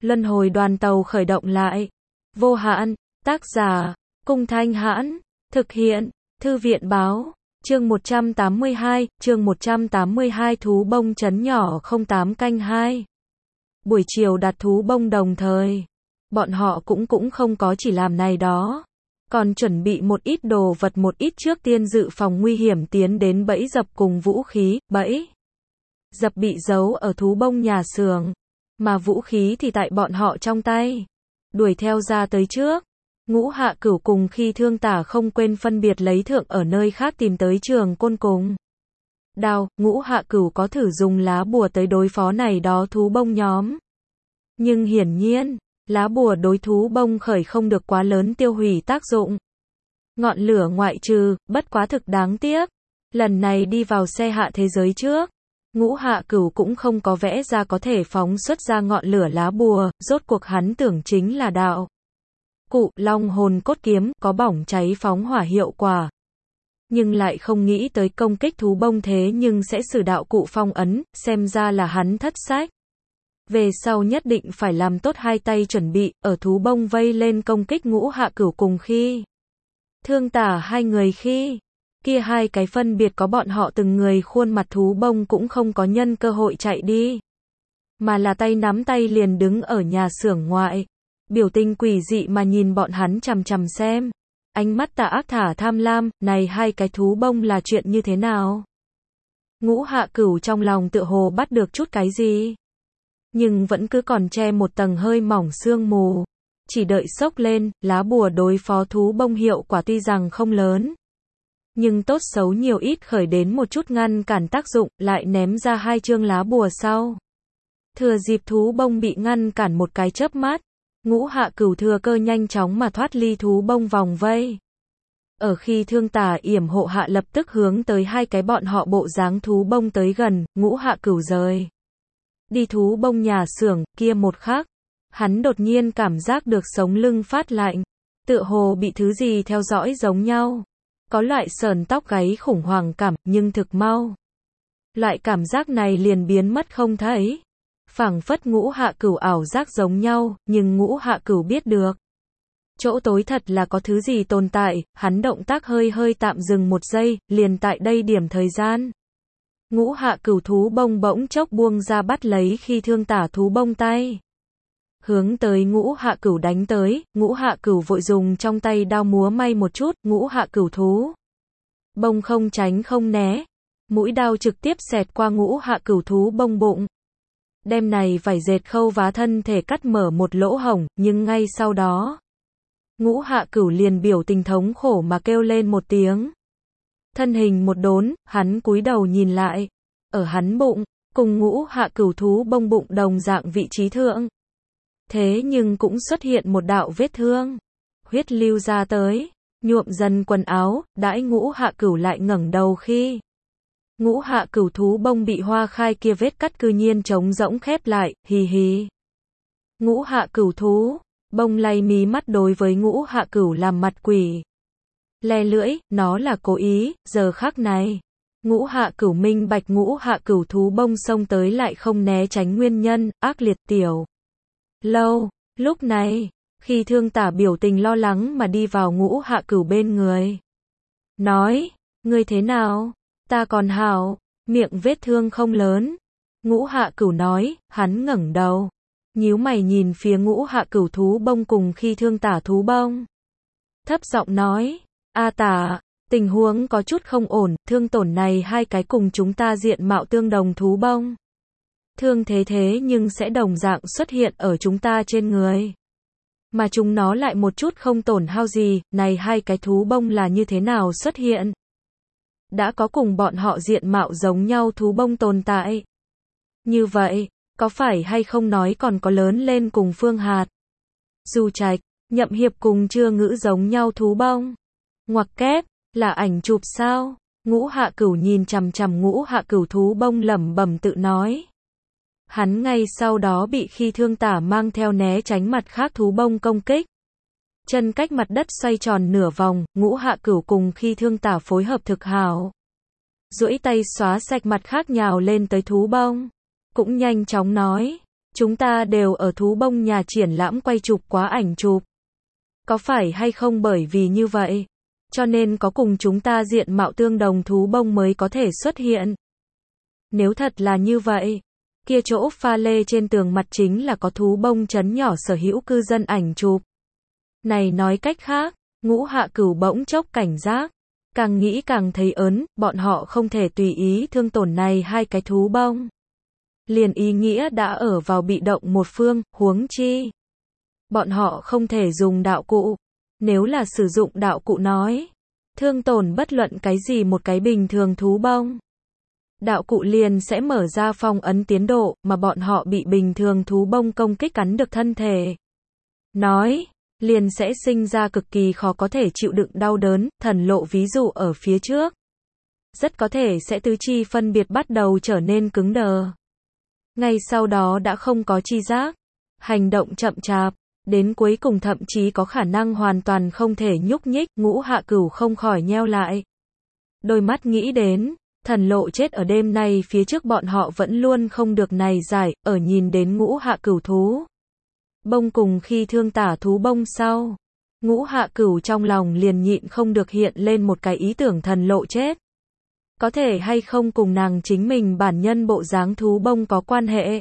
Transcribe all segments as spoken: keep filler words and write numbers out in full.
Luân hồi đoàn tàu khởi động lại. Vô hạn, tác giả, Cung Thanh Hãn, thực hiện, Thư viện báo, chương một trăm tám mươi hai, chương một trăm tám mươi hai thú bông trấn nhỏ không tám canh hai. Buổi chiều đặt thú bông đồng thời. Bọn họ cũng cũng không có chỉ làm này đó. Còn chuẩn bị một ít đồ vật một ít trước tiên dự phòng nguy hiểm tiến đến bẫy dập cùng vũ khí, bẫy dập bị giấu ở thú bông nhà xưởng, mà vũ khí thì tại bọn họ trong tay. Đuổi theo ra tới trước. Ngũ Hạ Cửu cùng Khi Thương Tả không quên phân biệt lấy thượng ở nơi khác tìm tới Trường Côn cùng đao. Ngũ Hạ Cửu có thử dùng lá bùa tới đối phó này đó thú bông nhóm. Nhưng hiển nhiên, lá bùa đối thú bông khởi không được quá lớn tiêu hủy tác dụng. Ngọn lửa ngoại trừ, bất quá thực đáng tiếc. Lần này đi vào xe hạ thế giới trước, Ngũ Hạ Cửu cũng không có vẽ ra có thể phóng xuất ra ngọn lửa lá bùa, rốt cuộc hắn tưởng chính là đạo cụ long hồn cốt kiếm có bỏng cháy phóng hỏa hiệu quả. Nhưng lại không nghĩ tới công kích thú bông thế nhưng sẽ sử đạo cụ phong ấn, xem ra là hắn thất sách. Về sau nhất định phải làm tốt hai tay chuẩn bị, ở thú bông vây lên công kích Ngũ Hạ Cửu cùng Khi Thương Tả hai người khi kia hai cái phân biệt có bọn họ từng người khuôn mặt thú bông cũng không có nhân cơ hội chạy đi, mà là tay nắm tay liền đứng ở nhà xưởng ngoại, biểu tình quỷ dị mà nhìn bọn hắn chằm chằm xem, ánh mắt tà ác thả tham lam, này hai cái thú bông là chuyện như thế nào? Ngũ Hạ Cửu trong lòng tựa hồ bắt được chút cái gì, nhưng vẫn cứ còn che một tầng hơi mỏng sương mù, chỉ đợi sốc lên, lá bùa đối phó thú bông hiệu quả tuy rằng không lớn, nhưng tốt xấu nhiều ít khởi đến một chút ngăn cản tác dụng, lại ném ra hai chương lá bùa sau. Thừa dịp thú bông bị ngăn cản một cái chớp mắt, Ngũ Hạ Cửu thừa cơ nhanh chóng mà thoát ly thú bông vòng vây. Ở Khi Thương Tả yểm hộ hạ lập tức hướng tới hai cái bọn họ bộ dáng thú bông tới gần, Ngũ Hạ Cửu rời đi thú bông nhà xưởng, kia một khắc, hắn đột nhiên cảm giác được sống lưng phát lạnh, tựa hồ bị thứ gì theo dõi giống nhau. Có loại sờn tóc gáy khủng hoảng cảm, nhưng thực mau. Loại cảm giác này liền biến mất không thấy. Phảng phất Ngũ Hạ Cửu ảo giác giống nhau, nhưng Ngũ Hạ Cửu biết được. Chỗ tối thật là có thứ gì tồn tại, hắn động tác hơi hơi tạm dừng một giây, liền tại đây điểm thời gian. Ngũ Hạ Cửu thú bông bỗng chốc buông ra bắt lấy Khi Thương Tả thú bông tay. Hướng tới Ngũ Hạ Cửu đánh tới, Ngũ Hạ Cửu vội dùng trong tay đao múa may một chút, Ngũ Hạ Cửu thú bông không tránh không né, mũi đao trực tiếp xẹt qua Ngũ Hạ Cửu thú bông bụng. Đem này vải dệt khâu vá thân thể cắt mở một lỗ hổng, nhưng ngay sau đó, Ngũ Hạ Cửu liền biểu tình thống khổ mà kêu lên một tiếng. Thân hình một đốn, hắn cúi đầu nhìn lại, ở hắn bụng, cùng Ngũ Hạ Cửu thú bông bụng đồng dạng vị trí thượng. Thế nhưng cũng xuất hiện một đạo vết thương, huyết lưu ra tới, nhuộm dần quần áo, đãi Ngũ Hạ Cửu lại ngẩng đầu khi Ngũ Hạ Cửu thú bông bị hoa khai kia vết cắt cư nhiên trống rỗng khép lại, hì hì. Ngũ Hạ Cửu thú bông lay mí mắt đối với Ngũ Hạ Cửu làm mặt quỷ. Le lưỡi, nó là cố ý, giờ khắc này. Ngũ Hạ Cửu minh bạch Ngũ Hạ Cửu thú bông xông tới lại không né tránh nguyên nhân, ác liệt tiểu. Lâu, lúc này, Khi Thương Tả biểu tình lo lắng mà đi vào Ngũ Hạ Cửu bên người. Nói, ngươi thế nào? Ta còn hảo, miệng vết thương không lớn. Ngũ Hạ Cửu nói, hắn ngẩng đầu. Nhíu mày nhìn phía Ngũ Hạ Cửu thú bông cùng Khi Thương Tả thú bông. Thấp giọng nói, A Tả, tình huống có chút không ổn, thương tổn này hai cái cùng chúng ta diện mạo tương đồng thú bông. Thương thế thế nhưng sẽ đồng dạng xuất hiện ở chúng ta trên người. Mà chúng nó lại một chút không tổn hao gì, này hai cái thú bông là như thế nào xuất hiện? Đã có cùng bọn họ diện mạo giống nhau thú bông tồn tại. Như vậy, có phải hay không nói còn có lớn lên cùng Phương Hạt, Du Trạch, Nhậm Hiệp cùng Chưa Ngữ giống nhau thú bông? Ngoặc kép, là ảnh chụp sao? Ngũ Hạ Cửu nhìn chằm chằm Ngũ Hạ Cửu thú bông lẩm bẩm tự nói. Hắn ngay sau đó bị Khi Thương Tả mang theo né tránh mặt khác thú bông công kích. Chân cách mặt đất xoay tròn nửa vòng, Ngũ Hạ Cửu cùng Khi Thương Tả phối hợp thực hảo. Duỗi tay xóa sạch mặt khác nhào lên tới thú bông. Cũng nhanh chóng nói, Chúng ta đều ở thú bông nhà triển lãm quay chụp quá ảnh chụp. Có phải hay không bởi vì như vậy, cho nên có cùng chúng ta diện mạo tương đồng thú bông mới có thể xuất hiện? Nếu thật là như vậy, kia chỗ pha lê trên tường mặt chính là có thú bông trấn nhỏ sở hữu cư dân ảnh chụp. Này nói cách khác, Ngũ Hạ Cửu bỗng chốc cảnh giác, càng nghĩ càng thấy ớn, bọn họ không thể tùy ý thương tổn này hai cái thú bông. Liền ý nghĩa đã ở vào bị động một phương, huống chi. Bọn họ không thể dùng đạo cụ. Nếu là sử dụng đạo cụ nói, thương tổn bất luận cái gì một cái bình thường thú bông. Đạo cụ liền sẽ mở ra phong ấn tiến độ, mà bọn họ bị bình thường thú bông công kích cắn được thân thể. Nói, liền sẽ sinh ra cực kỳ khó có thể chịu đựng đau đớn, thần lộ ví dụ ở phía trước. Rất có thể sẽ tứ chi phân biệt bắt đầu trở nên cứng đờ. Ngay sau đó đã không có chi giác, hành động chậm chạp, đến cuối cùng thậm chí có khả năng hoàn toàn không thể nhúc nhích, Ngũ Hạ Cửu không khỏi nheo lại. Đôi mắt nghĩ đến, thần lộ chết ở đêm nay phía trước bọn họ vẫn luôn không được này giải, ở nhìn đến Ngũ Hạ Cửu thú bông cùng khi thương tả thú bông sau. Ngũ Hạ Cửu trong lòng liền nhịn không được hiện lên một cái ý tưởng thần lộ chết. Có thể hay không cùng nàng chính mình bản nhân bộ dáng thú bông có quan hệ.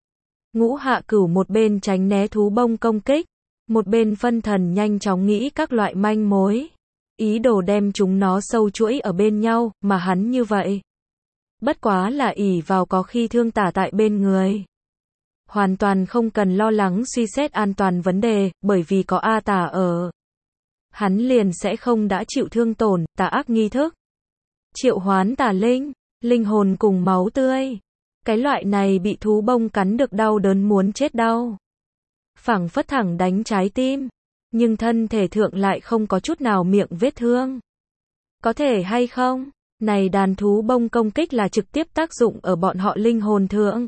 Ngũ Hạ Cửu một bên tránh né thú bông công kích, một bên phân thần nhanh chóng nghĩ các loại manh mối. Ý đồ đem chúng nó sâu chuỗi ở bên nhau, mà hắn như vậy. Bất quá là ỷ vào có khi thương tả tại bên người. Hoàn toàn không cần lo lắng suy xét an toàn vấn đề, bởi vì có A Tà ở. Hắn liền sẽ không đã chịu thương tổn, tà ác nghi thức. Triệu hoán tà linh, linh hồn cùng máu tươi. Cái loại này bị thú bông cắn được đau đớn muốn chết đau. Phảng phất thẳng đánh trái tim. Nhưng thân thể thượng lại không có chút nào miệng vết thương. Có thể hay không? Này đàn thú bông công kích là trực tiếp tác dụng ở bọn họ linh hồn thượng.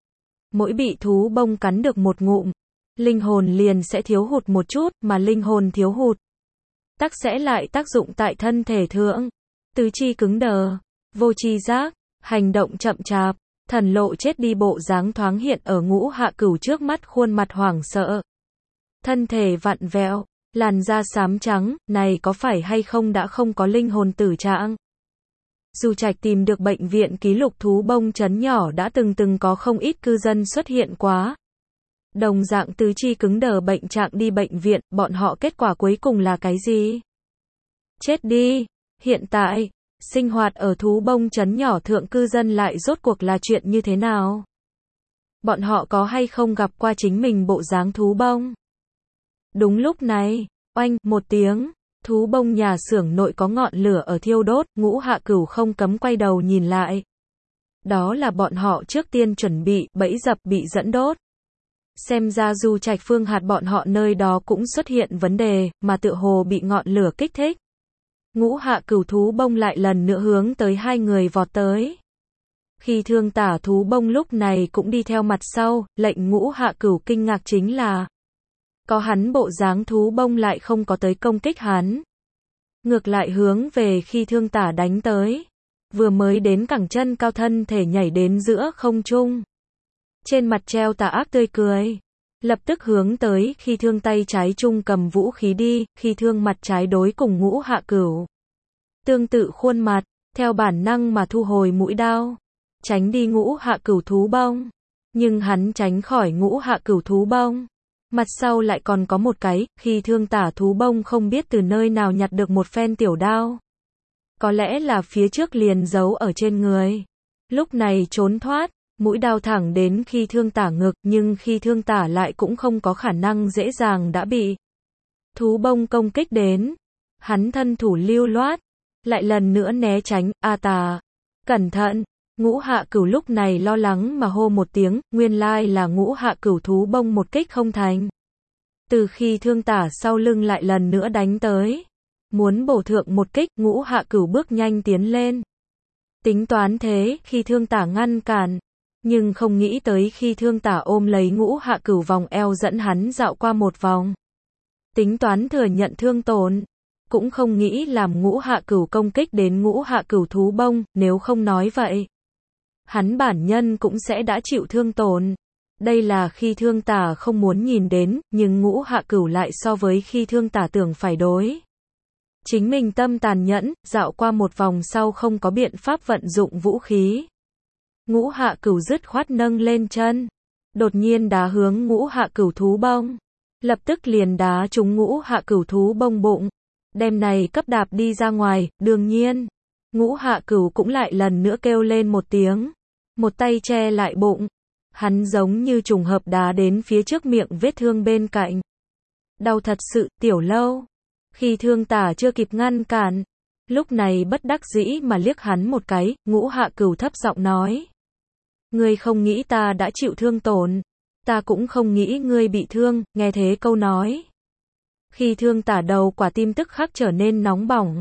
Mỗi bị thú bông cắn được một ngụm, linh hồn liền sẽ thiếu hụt một chút, mà linh hồn thiếu hụt tắc sẽ lại tác dụng tại thân thể thượng. Tứ chi cứng đờ, vô tri giác, hành động chậm chạp, thần lộ chết đi bộ dáng thoáng hiện ở Ngũ Hạ Cửu trước mắt, khuôn mặt hoảng sợ. Thân thể vặn vẹo, làn da xám trắng, này có phải hay không đã không có linh hồn tử trạng? Du Trạch tìm được bệnh viện ký lục thú bông trấn nhỏ đã từng từng có không ít cư dân xuất hiện quá. Đồng dạng tứ chi cứng đờ bệnh trạng đi bệnh viện, bọn họ kết quả cuối cùng là cái gì? Chết đi. Hiện tại, sinh hoạt ở thú bông trấn nhỏ thượng cư dân lại rốt cuộc là chuyện như thế nào? Bọn họ có hay không gặp qua chính mình bộ dáng thú bông? Đúng lúc này, oanh, một tiếng, thú bông nhà xưởng nội có ngọn lửa ở thiêu đốt, Ngũ Hạ Cửu không cấm quay đầu nhìn lại. Đó là bọn họ trước tiên chuẩn bị, bẫy dập bị dẫn đốt. Xem ra Du Trạch Phương hạt bọn họ nơi đó cũng xuất hiện vấn đề, mà tựa hồ bị ngọn lửa kích thích. Ngũ Hạ Cửu thú bông lại lần nữa hướng tới hai người vọt tới. Khi thương tả thú bông lúc này cũng đi theo mặt sau, lệnh Ngũ Hạ Cửu kinh ngạc chính là có hắn bộ dáng thú bông lại không có tới công kích hắn. Ngược lại hướng về khi thương tả đánh tới. Vừa mới đến cẳng chân cao thân thể nhảy đến giữa không trung. Trên mặt treo tà ác tươi cười. Lập tức hướng tới khi thương tay trái trung cầm vũ khí đi, khi thương mặt trái đối cùng Ngũ Hạ Cửu. Tương tự khuôn mặt, theo bản năng mà thu hồi mũi đao. Tránh đi Ngũ Hạ Cửu thú bông. Nhưng hắn tránh khỏi Ngũ Hạ Cửu thú bông. Mặt sau lại còn có một cái, khi thương tả thú bông không biết từ nơi nào nhặt được một phen tiểu đao. Có lẽ là phía trước liền giấu ở trên người. Lúc này trốn thoát, mũi đao thẳng đến khi thương tả ngực, nhưng khi thương tả lại cũng không có khả năng dễ dàng đã bị thú bông công kích đến. Hắn thân thủ lưu loát, lại lần nữa né tránh, A Tà, cẩn thận. Ngũ Hạ Cửu lúc này lo lắng mà hô một tiếng, nguyên lai là Ngũ Hạ Cửu thú bông một kích không thành. Từ khi thương tả sau lưng lại lần nữa đánh tới, muốn bổ thượng một kích, Ngũ Hạ Cửu bước nhanh tiến lên. Tính toán thế, khi thương tả ngăn cản, nhưng không nghĩ tới khi thương tả ôm lấy Ngũ Hạ Cửu vòng eo dẫn hắn dạo qua một vòng. Tính toán thừa nhận thương tổn, cũng không nghĩ làm Ngũ Hạ Cửu công kích đến Ngũ Hạ Cửu thú bông, nếu không nói vậy. Hắn bản nhân cũng sẽ đã chịu thương tổn. Đây là Khi Thương Tả không muốn nhìn đến, nhưng Ngũ Hạ Cửu lại so với Khi Thương Tả tưởng phải đối. Chính mình tâm tàn nhẫn, dạo qua một vòng sau không có biện pháp vận dụng vũ khí. Ngũ Hạ Cửu dứt khoát nâng lên chân, đột nhiên đá hướng Ngũ Hạ Cửu thú bông. Lập tức liền đá trúng Ngũ Hạ Cửu thú bông bụng, đem này cấp đạp đi ra ngoài. Đương nhiên, Ngũ Hạ Cửu cũng lại lần nữa kêu lên một tiếng, một tay che lại bụng. Hắn giống như trùng hợp đá đến phía trước miệng vết thương bên cạnh. Đau thật sự. Tiểu Lâu, Khi Thương Tả chưa kịp ngăn cản, lúc này bất đắc dĩ mà liếc hắn một cái. Ngũ Hạ Cửu thấp giọng nói, ngươi không nghĩ ta đã chịu thương tổn, ta cũng không nghĩ ngươi bị thương. Nghe thế câu nói, Khi Thương Tả đầu quả tim tức khắc trở nên nóng bỏng.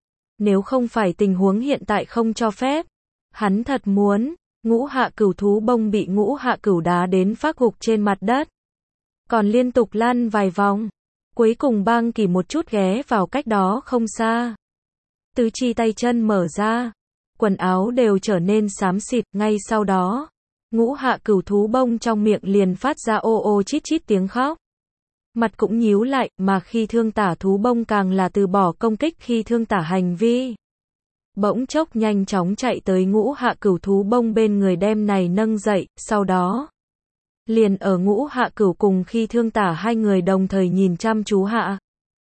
Nếu không phải tình huống hiện tại không cho phép, hắn thật muốn Ngũ Hạ Cửu thú bông bị Ngũ Hạ Cửu đá đến phát gục trên mặt đất, còn liên tục lăn vài vòng, cuối cùng bang kỳ một chút ghé vào cách đó không xa. Tứ chi tay chân mở ra, quần áo đều trở nên xám xịt. Ngay sau đó, Ngũ Hạ Cửu thú bông trong miệng liền phát ra ô ô chít chít tiếng khóc. Mặt cũng nhíu lại, mà Khi Thương Tả thú bông càng là từ bỏ công kích Khi Thương Tả hành vi. Bỗng chốc nhanh chóng chạy tới Ngũ Hạ Cửu thú bông bên người đem này nâng dậy, sau đó liền ở Ngũ Hạ Cửu cùng Khi Thương Tả hai người đồng thời nhìn chăm chú hạ.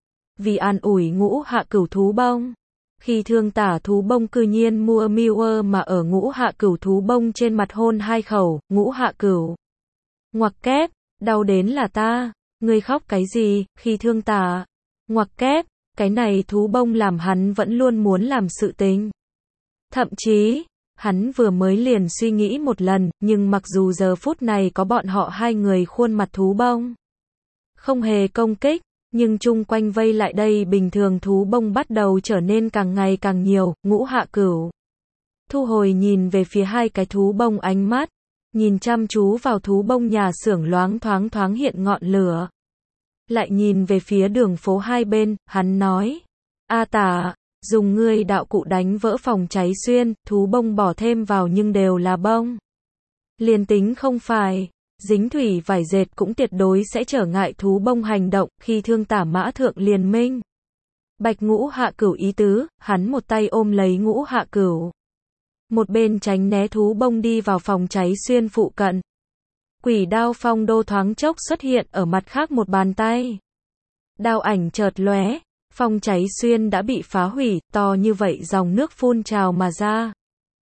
Vì an ủi Ngũ Hạ Cửu thú bông, Khi Thương Tả thú bông cư nhiên mua miêu mà ở Ngũ Hạ Cửu thú bông trên mặt hôn hai khẩu. Ngũ Hạ Cửu ngoặc kép, đau đến là ta, ngươi khóc cái gì? Khi Thương Tả ngoặc kép, cái này thú bông làm hắn vẫn luôn muốn làm sự tình. Thậm chí, hắn vừa mới liền suy nghĩ một lần, nhưng mặc dù giờ phút này có bọn họ hai người khuôn mặt thú bông không hề công kích, nhưng chung quanh vây lại đây bình thường thú bông bắt đầu trở nên càng ngày càng nhiều. Ngũ Hạ Cửu thu hồi nhìn về phía hai cái thú bông ánh mắt, nhìn chăm chú vào thú bông nhà xưởng loáng thoáng thoáng hiện ngọn lửa. Lại nhìn về phía đường phố hai bên, hắn nói, A Tả, dùng ngươi đạo cụ đánh vỡ phòng cháy xuyên, thú bông bỏ thêm vào nhưng đều là bông. Liền tính không phải dính thủy vải dệt cũng tuyệt đối sẽ trở ngại thú bông hành động. Khi Thương Tả mã thượng liền minh bạch Ngũ Hạ Cửu ý tứ, hắn một tay ôm lấy Ngũ Hạ Cửu, một bên tránh né thú bông đi vào phòng cháy xuyên phụ cận. Quỷ đao phong đô thoáng chốc xuất hiện ở mặt khác một bàn tay. Đao ảnh chợt lóe, phòng cháy xuyên đã bị phá hủy, to như vậy dòng nước phun trào mà ra.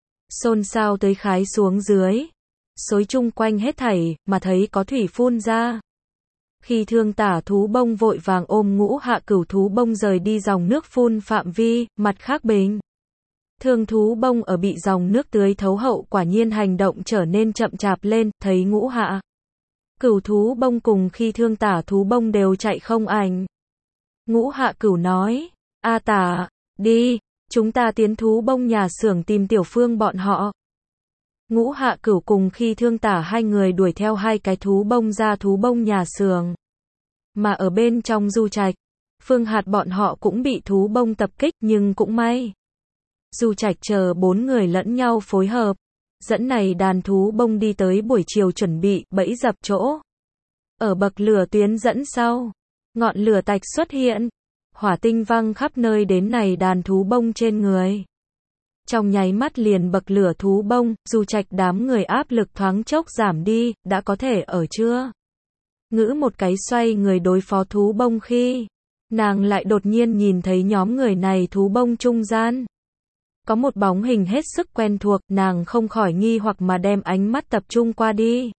Xôn xao tới khái xuống dưới, xối chung quanh hết thảy, mà thấy có thủy phun ra. Khi Thương Tả thú bông vội vàng ôm Ngũ Hạ Cửu thú bông rời đi dòng nước phun phạm vi. Mặt khác bình thường thú bông ở bị dòng nước tưới thấu hậu quả nhiên hành động trở nên chậm chạp lên. Thấy Ngũ Hạ Cửu thú bông cùng Khi Thương Tả thú bông đều chạy không ảnh, Ngũ Hạ Cửu nói, A Tả, đi, chúng ta tiến thú bông nhà xưởng tìm Tiểu Phương bọn họ. Ngũ Hạ Cửu cùng Khi Thương Tả hai người đuổi theo hai cái thú bông ra thú bông nhà xưởng. Mà ở bên trong du trạch, Phương Hạt bọn họ cũng bị thú bông tập kích, nhưng cũng may. Du trạch chờ bốn người lẫn nhau phối hợp, dẫn này đàn thú bông đi tới buổi chiều chuẩn bị bẫy dập chỗ. Ở bậc lửa tuyến dẫn sau, ngọn lửa tạch xuất hiện, hỏa tinh văng khắp nơi đến này đàn thú bông trên người. Trong nháy mắt liền bậc lửa thú bông, Du Trạch đám người áp lực thoáng chốc giảm đi. Đã có thể ở chưa? Ngữ một cái xoay người đối phó thú bông khi nàng lại đột nhiên nhìn thấy nhóm người này thú bông trung gian có một bóng hình hết sức quen thuộc, nàng không khỏi nghi hoặc mà đem ánh mắt tập trung qua đi.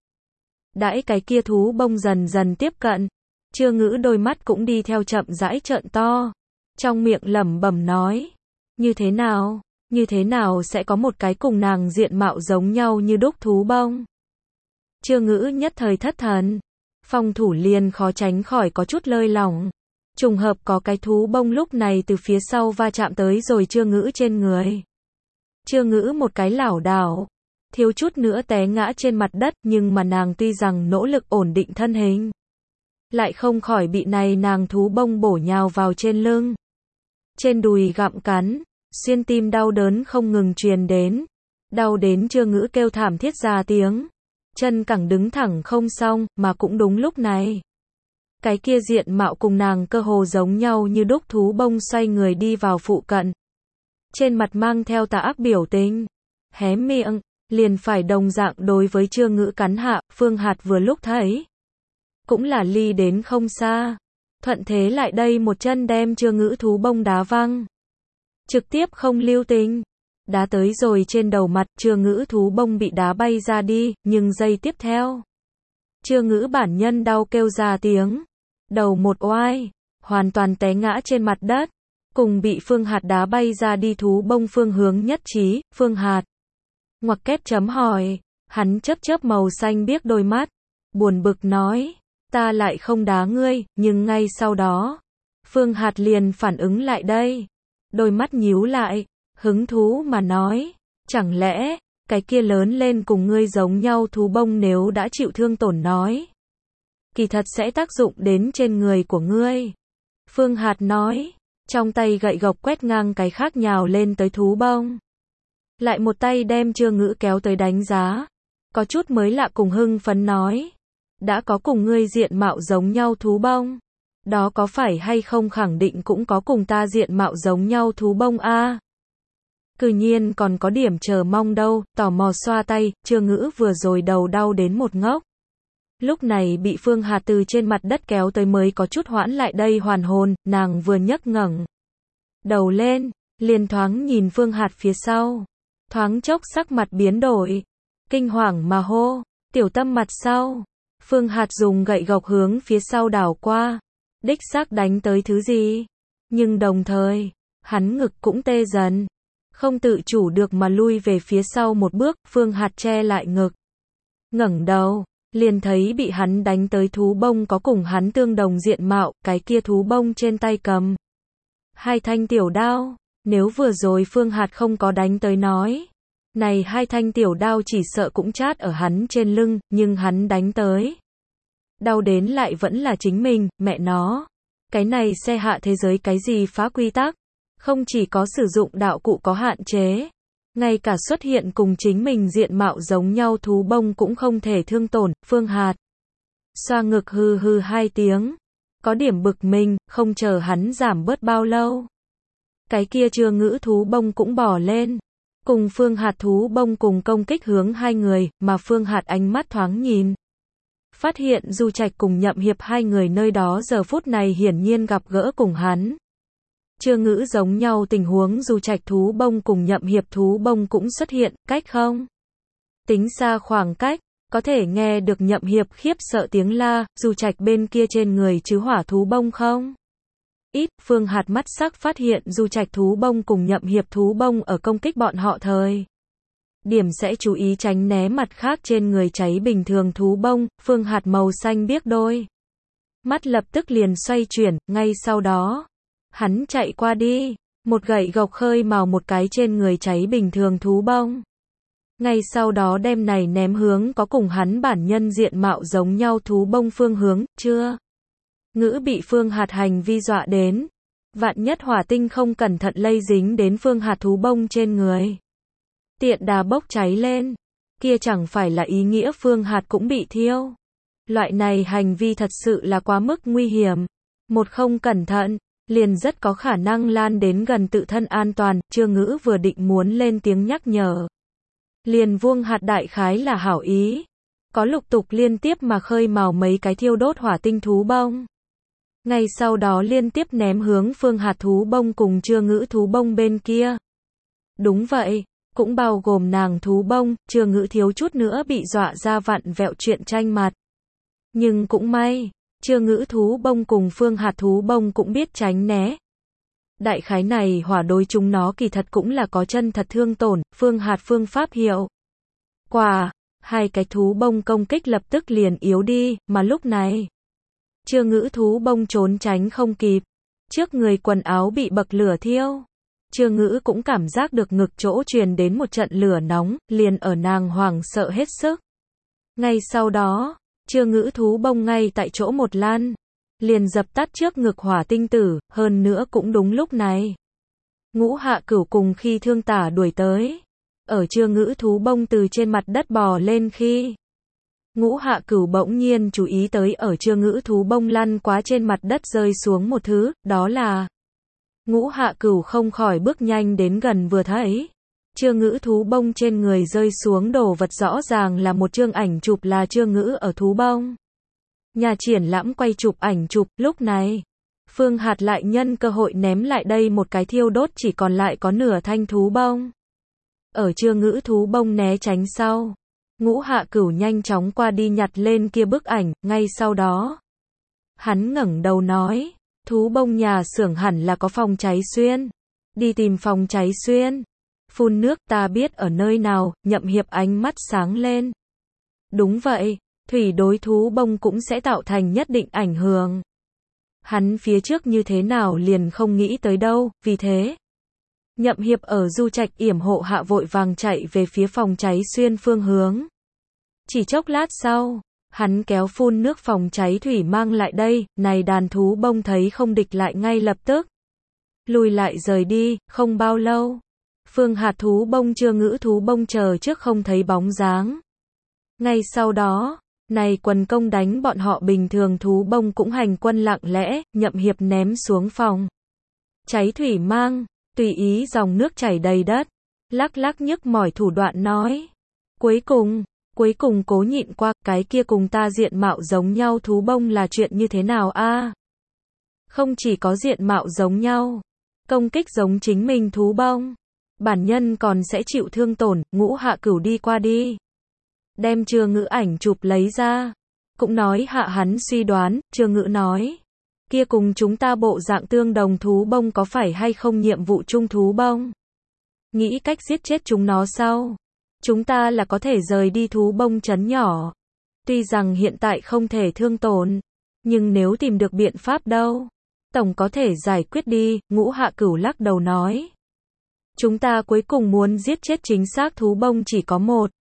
Đãi cái kia thú bông dần dần tiếp cận, Chưa Ngữ đôi mắt cũng đi theo chậm rãi trợn to, trong miệng lẩm bẩm nói, như thế nào, như thế nào sẽ có một cái cùng nàng diện mạo giống nhau như đúc thú bông. Chưa Ngữ nhất thời thất thần, phòng thủ liền khó tránh khỏi có chút lơi lỏng. Trùng hợp có cái thú bông lúc này từ phía sau va chạm tới rồi Chưa Ngữ trên người. Chưa Ngữ một cái lảo đảo, thiếu chút nữa té ngã trên mặt đất, nhưng mà nàng tuy rằng nỗ lực ổn định thân hình, lại không khỏi bị này nàng thú bông bổ nhào vào trên lưng. Trên đùi gặm cắn, xuyên tim đau đớn không ngừng truyền đến, đau đến Chưa Ngữ kêu thảm thiết ra tiếng. chân cẳng đứng thẳng không xong, mà cũng đúng lúc này. Cái kia diện mạo cùng nàng cơ hồ giống nhau như đúc thú bông xoay người đi vào phụ cận. Trên mặt mang theo tà ác biểu tình. Hé miệng, liền phải đồng dạng đối với Trương Ngữ cắn hạ, Phương Hạt vừa lúc thấy. Cũng là ly đến không xa. Thuận thế lại đây một chân đem Trương Ngữ thú bông đá văng. Trực tiếp không lưu tình. Đá tới rồi trên đầu mặt, Trương Ngữ thú bông bị đá bay ra đi, nhưng giây tiếp theo. Trương Ngữ bản nhân đau kêu ra tiếng. Đầu một oai, hoàn toàn té ngã trên mặt đất. Cùng bị Phương Hạt đá bay ra đi thú bông phương hướng nhất trí, Phương Hạt. Ngoặc kép chấm hỏi, hắn chớp chớp màu xanh biếc đôi mắt. Buồn bực nói, ta lại không đá ngươi, nhưng ngay sau đó. Phương Hạt liền phản ứng lại đây. Đôi mắt nhíu lại, hứng thú mà nói, chẳng lẽ, cái kia lớn lên cùng ngươi giống nhau thú bông nếu đã chịu thương tổn nói. Kỳ thật sẽ tác dụng đến trên người của ngươi. Phương Hạt nói, trong tay gậy gộc quét ngang cái khác nhào lên tới thú bông. Lại một tay đem Trương Ngữ kéo tới đánh giá. Có chút mới lạ cùng hưng phấn nói. Đã có cùng ngươi diện mạo giống nhau thú bông. Đó có phải hay không khẳng định cũng có cùng ta diện mạo giống nhau thú bông a? Cư nhiên còn có điểm chờ mong đâu, tò mò xoa tay, Trương Ngữ vừa rồi đầu đau đến một ngốc. Lúc này bị Phương Hạt từ trên mặt đất kéo tới mới có chút hoãn lại đây hoàn hồn, nàng vừa nhấc ngẩng đầu lên, liền thoáng nhìn Phương Hạt phía sau. Thoáng chốc sắc mặt biến đổi, kinh hoàng mà hô, tiểu tâm mặt sau. Phương Hạt dùng gậy gộc hướng phía sau đảo qua, đích xác đánh tới thứ gì. Nhưng đồng thời, hắn ngực cũng tê dần, không tự chủ được mà lui về phía sau một bước, Phương Hạt che lại ngực. Ngẩng đầu, liền thấy bị hắn đánh tới thú bông có cùng hắn tương đồng diện mạo, cái kia thú bông trên tay cầm hai thanh tiểu đao. Nếu vừa rồi Phương Hạt không có đánh tới nói, này hai thanh tiểu đao chỉ sợ cũng chát ở hắn trên lưng, nhưng hắn đánh tới. Đau đến lại vẫn là chính mình, mẹ nó. Cái này xe hạ thế giới cái gì phá quy tắc, không chỉ có sử dụng đạo cụ có hạn chế, ngay cả xuất hiện cùng chính mình diện mạo giống nhau thú bông cũng không thể thương tổn. Phương Hạt xoa ngực hừ hừ hai tiếng, có điểm bực mình, không chờ hắn giảm bớt bao lâu. Cái kia Trương Ngữ thú bông cũng bỏ lên, cùng Phương Hạt thú bông cùng công kích hướng hai người, mà Phương Hạt ánh mắt thoáng nhìn. Phát hiện Du Trạch cùng Nhậm Hiệp hai người nơi đó giờ phút này hiển nhiên gặp gỡ cùng hắn. Trương Ngữ giống nhau tình huống Du Trạch thú bông cùng Nhậm Hiệp thú bông cũng xuất hiện, cách không tính xa khoảng cách, có thể nghe được Nhậm Hiệp khiếp sợ tiếng la, Du Trạch bên kia trên người chứ hỏa thú bông không? Ít, Phương Hạt mắt sắc phát hiện Du Trạch thú bông cùng Nhậm Hiệp thú bông ở công kích bọn họ thời điểm sẽ chú ý tránh né mặt khác trên người cháy bình thường thú bông. Phương Hạt màu xanh biếc đôi mắt lập tức liền xoay chuyển, ngay sau đó hắn chạy qua đi, một gậy gộc khơi mào một cái trên người cháy bình thường thú bông. Ngay sau đó đem này ném hướng có cùng hắn bản nhân diện mạo giống nhau thú bông phương hướng. Chưa Ngữ bị Phương Hạt hành vi dọa đến, vạn nhất hỏa tinh không cẩn thận lây dính đến Phương Hạt thú bông trên người, tiện đà bốc cháy lên, kia chẳng phải là ý nghĩa Phương Hạt cũng bị thiêu. Loại này hành vi thật sự là quá mức nguy hiểm, một không cẩn thận, liền rất có khả năng lan đến gần tự thân an toàn. Trương Ngữ vừa định muốn lên tiếng nhắc nhở, liền vuông hạt đại khái là hảo ý, có lục tục liên tiếp mà khơi mào mấy cái thiêu đốt hỏa tinh thú bông. Ngay sau đó liên tiếp ném hướng Phương Hạt thú bông cùng Trương Ngữ thú bông bên kia. Đúng vậy, cũng bao gồm nàng thú bông. Trương Ngữ thiếu chút nữa bị dọa ra vặn vẹo chuyện tranh mặt. Nhưng cũng may, Trương Ngữ thú bông cùng Phương Hạt thú bông cũng biết tránh né. Đại khái này hỏa đối chúng nó kỳ thật cũng là có chân thật thương tổn. Phương Hạt phương pháp hiệu quả, hai cái thú bông công kích lập tức liền yếu đi, mà lúc này Trương Ngữ thú bông trốn tránh không kịp, trước người quần áo bị bậc lửa thiêu. Trương Ngữ cũng cảm giác được ngực chỗ truyền đến một trận lửa nóng, liền ở nàng hoảng sợ hết sức. Ngay sau đó, Trương Ngữ thú bông ngay tại chỗ một lan, liền dập tắt trước ngực hỏa tinh tử. Hơn nữa cũng đúng lúc này, Ngũ Hạ Cửu cùng Khi Thương Tả đuổi tới, ở Trương Ngữ thú bông từ trên mặt đất bò lên khi Ngũ Hạ Cửu bỗng nhiên chú ý tới ở Chưa Ngữ thú bông lăn quá trên mặt đất rơi xuống một thứ, đó là... Ngũ Hạ Cửu không khỏi bước nhanh đến gần vừa thấy. Chưa Ngữ thú bông trên người rơi xuống đồ vật rõ ràng là một chương ảnh chụp là Chưa Ngữ ở thú bông. Nhà triển lãm quay chụp ảnh chụp, lúc này, Phương Hạt lại nhân cơ hội ném lại đây một cái thiêu đốt chỉ còn lại có nửa thanh thú bông. Ở Chưa Ngữ thú bông né tránh sau, Ngũ Hạ Cửu nhanh chóng qua đi nhặt lên kia bức ảnh, ngay sau đó. Hắn ngẩng đầu nói, thú bông nhà xưởng hẳn là có phòng cháy xuyên. Đi tìm phòng cháy xuyên. Phun nước ta biết ở nơi nào, Nhậm Hiệp ánh mắt sáng lên. Đúng vậy, thủy đối thú bông cũng sẽ tạo thành nhất định ảnh hưởng. Hắn phía trước như thế nào liền không nghĩ tới đâu, vì thế. Nhậm Hiệp ở Du Trạch yểm hộ hạ vội vàng chạy về phía phòng cháy xuyên phương hướng. Chỉ chốc lát sau, hắn kéo phun nước phòng cháy thủy mang lại đây, này đàn thú bông thấy không địch lại ngay lập tức. Lùi lại rời đi, không bao lâu. Phương Hạt thú bông Chưa Ngữ thú bông chờ trước không thấy bóng dáng. Ngay sau đó, này quần công đánh bọn họ bình thường thú bông cũng hành quân lặng lẽ, Nhậm Hiệp ném xuống phòng. Cháy thủy mang, tùy ý dòng nước chảy đầy đất. Lắc lắc nhức mỏi thủ đoạn nói. Cuối cùng, cuối cùng cố nhịn qua, cái kia cùng ta diện mạo giống nhau thú bông là chuyện như thế nào a? Không chỉ có diện mạo giống nhau, công kích giống chính mình thú bông. Bản nhân còn sẽ chịu thương tổn. Ngũ Hạ Cửu đi qua đi. Đem Chưa Ngữ ảnh chụp lấy ra. Cũng nói hạ hắn suy đoán, Chưa Ngữ nói. Kia cùng chúng ta bộ dạng tương đồng thú bông có phải hay không nhiệm vụ chung thú bông? Nghĩ cách giết chết chúng nó sau. Chúng ta là có thể rời đi thú bông trấn nhỏ. Tuy rằng hiện tại không thể thương tổn. Nhưng nếu tìm được biện pháp đâu. Tổng có thể giải quyết đi, Ngũ Hạ Cửu lắc đầu nói. Chúng ta cuối cùng muốn giết chết chính xác thú bông chỉ có một.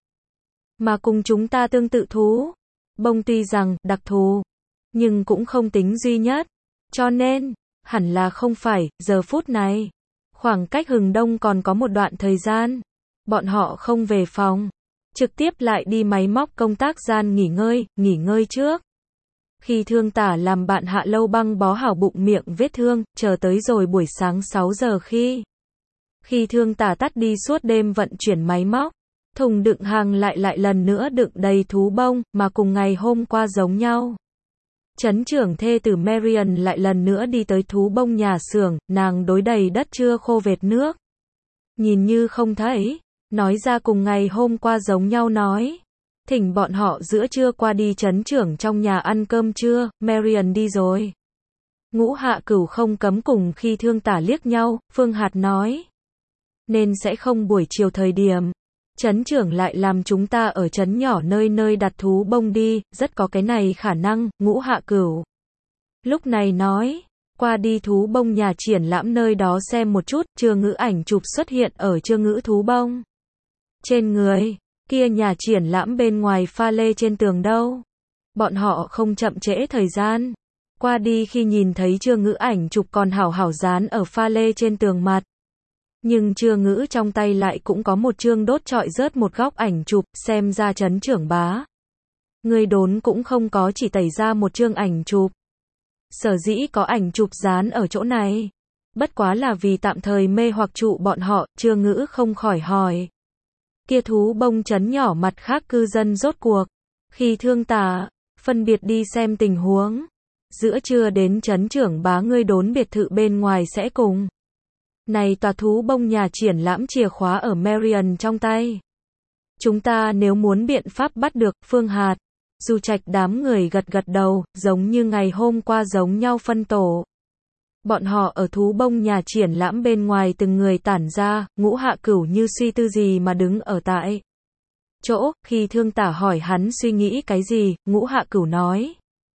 Mà cùng chúng ta tương tự thú bông tuy rằng đặc thù, nhưng cũng không tính duy nhất. Cho nên, hẳn là không phải, giờ phút này. Khoảng cách hừng đông còn có một đoạn thời gian. Bọn họ không về phòng. Trực tiếp lại đi máy móc công tác gian nghỉ ngơi, nghỉ ngơi trước. Khi Thương Tả làm bạn Hạ Lâu băng bó hảo bụng miệng vết thương, chờ tới rồi buổi sáng sáu giờ khi. Khi Thương Tả tắt đi suốt đêm vận chuyển máy móc, thùng đựng hàng lại lại lần nữa đựng đầy thú bông, mà cùng ngày hôm qua giống nhau. Trấn trưởng thê tử Marian lại lần nữa đi tới thú bông nhà xưởng, nàng đối đầy đất chưa khô vệt nước. Nhìn như không thấy, nói ra cùng ngày hôm qua giống nhau nói. Thỉnh bọn họ giữa trưa qua đi trấn trưởng trong nhà ăn cơm trưa, Marian đi rồi. Ngũ Hạ Cửu không cấm cùng Khi Thương Tả liếc nhau, Phương Hạt nói. Nên sẽ không buổi chiều thời điểm. Trấn trưởng lại làm chúng ta ở trấn nhỏ nơi nơi đặt thú bông đi, rất có cái này khả năng, Ngũ Hạ Cửu. Lúc này nói, qua đi thú bông nhà triển lãm nơi đó xem một chút, Chưa Ngữ ảnh chụp xuất hiện ở Chưa Ngữ thú bông. Trên người, kia nhà triển lãm bên ngoài pha lê trên tường đâu. Bọn họ không chậm trễ thời gian. Qua đi khi nhìn thấy Chưa Ngữ ảnh chụp còn hảo hảo dán ở pha lê trên tường mặt. Nhưng Chưa Ngữ trong tay lại cũng có một chương đốt trọi rớt một góc ảnh chụp, xem ra trấn trưởng bá. Người đốn cũng không có chỉ tẩy ra một chương ảnh chụp. Sở dĩ có ảnh chụp dán ở chỗ này. Bất quá là vì tạm thời mê hoặc trụ bọn họ, Chưa Ngữ không khỏi hỏi. Kia thú bông trấn nhỏ mặt khác cư dân rốt cuộc. Khi Thương Tả, phân biệt đi xem tình huống. Giữa trưa đến trấn trưởng bá ngươi đốn biệt thự bên ngoài sẽ cùng. Này tòa thú bông nhà triển lãm chìa khóa ở Marian trong tay. Chúng ta nếu muốn biện pháp bắt được, Phương Hạt. Du Trạch đám người gật gật đầu, giống như ngày hôm qua giống nhau phân tổ. Bọn họ ở thú bông nhà triển lãm bên ngoài từng người tản ra, Ngũ Hạ Cửu như suy tư gì mà đứng ở tại chỗ. Khi Thương Tả hỏi hắn suy nghĩ cái gì, Ngũ Hạ Cửu nói.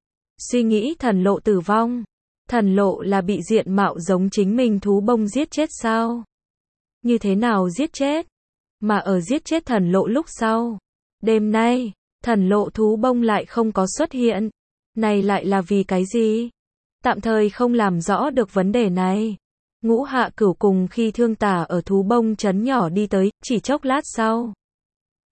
Suy nghĩ Thần Lộ tử vong. Thần Lộ là bị diện mạo giống chính mình thú bông giết chết sao? Như thế nào giết chết? Mà ở giết chết Thần Lộ lúc sau. Đêm nay, Thần Lộ thú bông lại không có xuất hiện. Này lại là vì cái gì? Tạm thời không làm rõ được vấn đề này. Ngũ Hạ Cửu cùng Khi Thương Tả ở thú bông trấn nhỏ đi tới, chỉ chốc lát sau.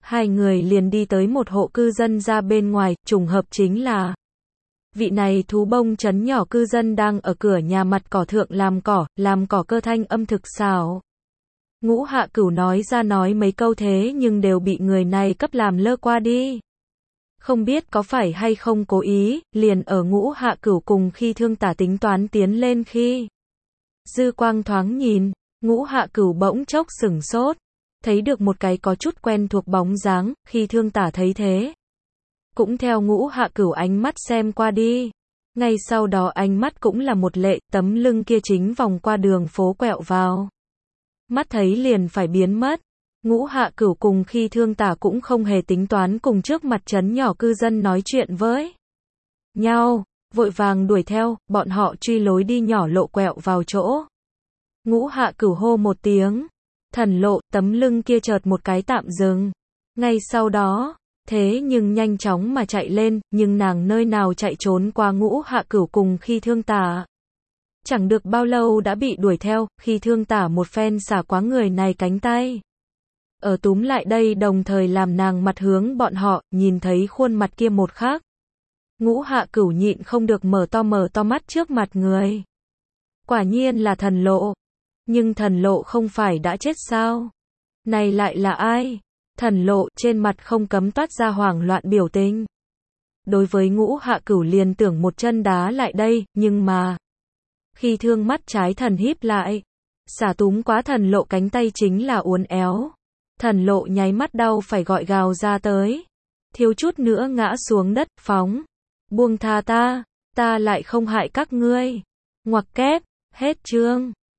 hai người liền đi tới một hộ cư dân ra bên ngoài, trùng hợp chính là vị này thú bông trấn nhỏ cư dân đang ở cửa nhà mặt cỏ thượng làm cỏ, làm cỏ cơ thanh âm thực xảo. Ngũ Hạ Cửu nói ra nói mấy câu thế nhưng đều bị người này cấp làm lơ qua đi. Không biết có phải hay không cố ý, liền ở Ngũ Hạ Cửu cùng khi Thương Tả tính toán tiến lên khi dư quang thoáng nhìn, Ngũ Hạ Cửu bỗng chốc sửng sốt, thấy được một cái có chút quen thuộc bóng dáng, khi Thương Tả thấy thế, cũng theo Ngũ Hạ Cửu ánh mắt xem qua đi. Ngay sau đó ánh mắt cũng là một lệ, tấm lưng kia chính vòng qua đường phố quẹo vào. Mắt thấy liền phải biến mất. Ngũ Hạ Cửu cùng khi Thương Tả cũng không hề tính toán cùng trước mặt trấn nhỏ cư dân nói chuyện với nhau, vội vàng đuổi theo, bọn họ truy lối đi nhỏ lộ quẹo vào chỗ. Ngũ Hạ Cửu hô một tiếng, thần lộ, tấm lưng kia chợt một cái tạm dừng. Ngay sau đó, thế nhưng nhanh chóng mà chạy lên, nhưng nàng nơi nào chạy trốn qua Ngũ Hạ Cửu cùng khi Thương Tả. Chẳng được bao lâu đã bị đuổi theo, khi Thương Tả một phen xả quá người này cánh tay. Ở túm lại đây đồng thời làm nàng mặt hướng bọn họ, nhìn thấy khuôn mặt kia một khắc. Ngũ Hạ Cửu nhịn không được mở to mở to mắt trước mặt người. Quả nhiên là thần lộ. Nhưng thần lộ không phải đã chết sao? Này lại là ai? Thần lộ trên mặt không cấm toát ra hoảng loạn biểu tình. Đối với Ngũ Hạ Cửu liền tưởng một chân đá lại đây, nhưng mà khi Thương mắt trái thần híp lại, xả túm quá thần lộ cánh tay chính là uốn éo. Thần lộ nháy mắt đau phải gọi gào ra tới. Thiếu chút nữa ngã xuống đất, phóng. Buông tha ta, ta lại không hại các ngươi. Ngoặc kép, hết chương.